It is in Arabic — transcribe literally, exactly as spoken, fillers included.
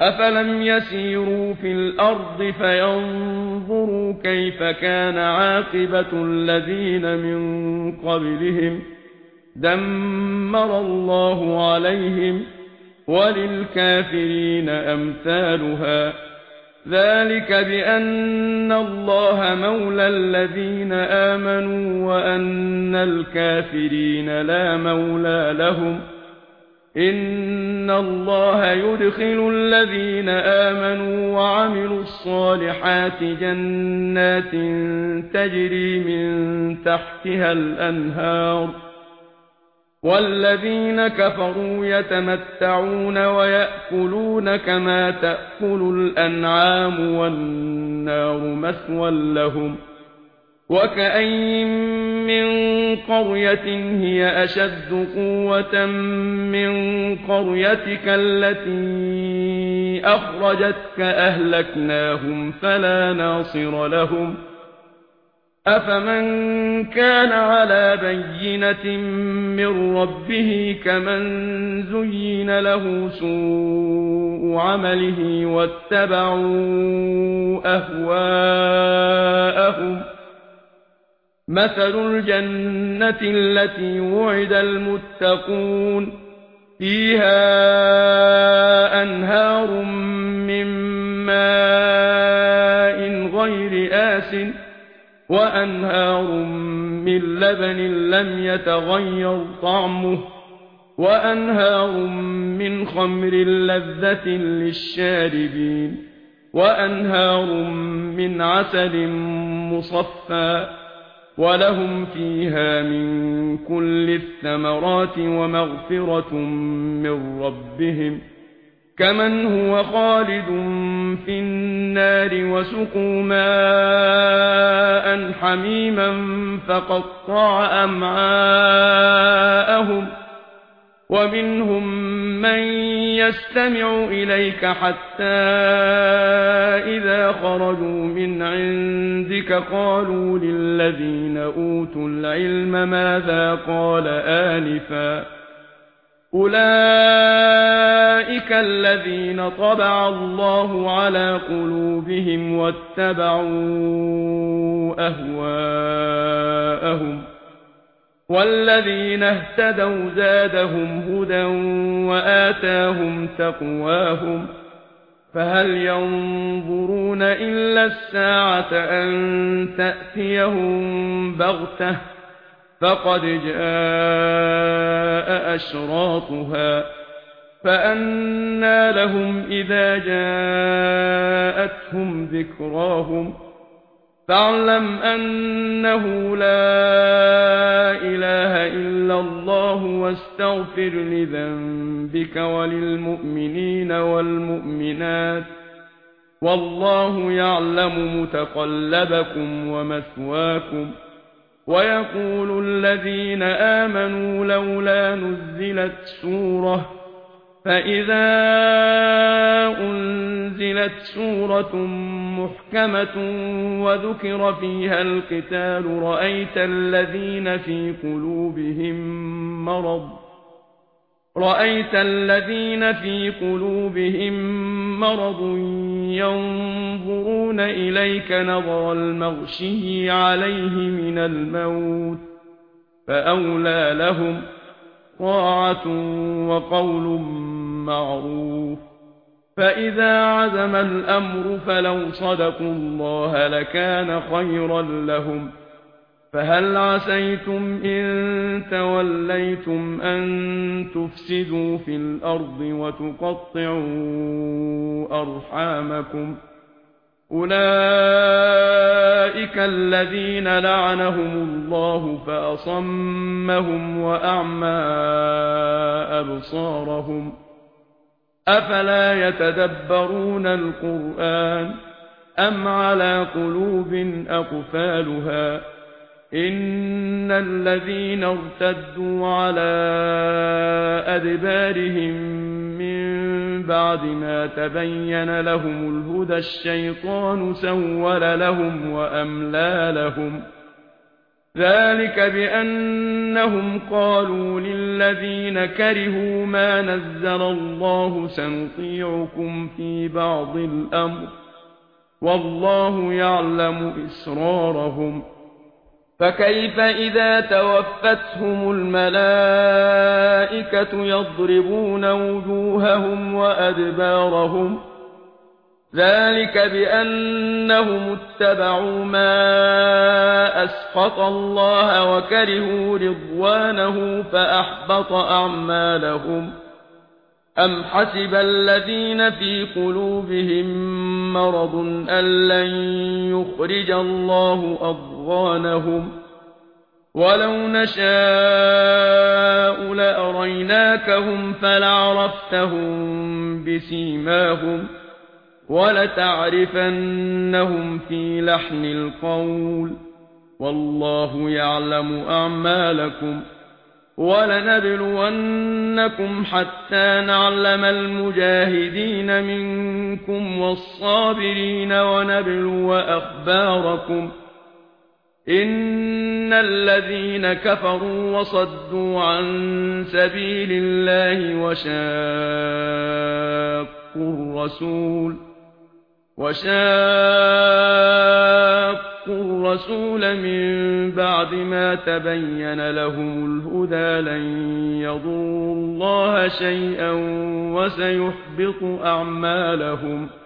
أفلم يسيروا في الأرض فينظروا كيف كان عاقبة الذين من قبلهم دمر الله عليهم وللكافرين أمثالها ذلك بأن الله مولى الذين آمنوا وأن الكافرين لا مولى لهم إن الله يدخل الذين آمنوا وعملوا الصالحات جنات تجري من تحتها الأنهار والذين كفروا يتمتعون ويأكلون كما تأكل الأنعام والنار مثوى لهم وكأين من قرية هي أشد قوة من قريتك التي أخرجتك أهلكناهم فلا ناصر لهم أفمن كان على بينة من ربه كمن زين له سوء عمله واتبعوا أهواءهم مثل الجنة التي وعد المتقون فيها أنهار من ماء غير آسٍ وأنهار من لبن لم يتغير طعمه وأنهار من خمر لذة للشاربين وأنهار من عسل مصفى ولهم فيها من كل الثمرات ومغفرة من ربهم كمن هو خالد في النار وسقوا ماء حميما فقطع أمعاءهم ومنهم من يستمع إليك حتى إذا خرجوا من عندك قالوا للذين أوتوا العلم ماذا قال آنفا أولئك الذين طبع الله على قلوبهم واتبعوا أهواءهم والذين اهتدوا زادهم هدى وآتاهم تقواهم فهل ينظرون إلا الساعة أن تأتيهم بغتة فقد جاء أشراطها فأنى لهم إذا جاءتهم ذكراهم فاعلم أنه لا إله إلا الله واستغفر لذنبك وللمؤمنين والمؤمنات والله يعلم متقلبكم ومثواكم ويقول الذين آمنوا لولا نزلت سورة فإذا أنزلت سورة محكمة وذكر فيها القتال رأيت الذين في قلوبهم مرض رأيت الذين في قلوبهم مرض ينظرون إليك نظر المغشي عليه من الموت فأولى لهم طاعة وقول معروف فإذا عزم الأمر فلو صدقوا الله لكان خيرا لهم فهل عسيتم إن توليتم أن تفسدوا في الأرض وتقطعوا أرحامكم أولئك الذين لعنهم الله فأصمهم وأعمى أبصارهم أفلا يتدبرون القرآن أم على قلوب أقفالها إن الذين ارتدوا على أدبارهم من بعد ما تبين لهم الهدى الشيطان سول لهم وأملى لهم ذلك بأنهم قالوا للذين كرهوا ما نزل الله سنطيعكم في بعض الأمر والله يعلم إسرارهم فكيف إذا توفتهم الملائكة يضربون وجوههم وأدبارهم ذلك بأنهم اتبعوا ما أسخط الله وكرهوا رضوانه فأحبط أعمالهم أم حسب الذين في قلوبهم مرض أن لن يخرج الله أضغانهم ولو نشاء لأريناكهم فلعرفتهم بسيماهم ولتعرفنهم في لحن القول والله يعلم أعمالكم ولنبلونكم حتى نعلم المجاهدين منكم والصابرين ونبلو أخباركم إن الذين كفروا وصدوا عن سبيل الله وشاقوا الرسول وشاقوا الرسول من بعد ما تبين لهم الهدى لن يضروا الله شيئا وسيحبط أعمالهم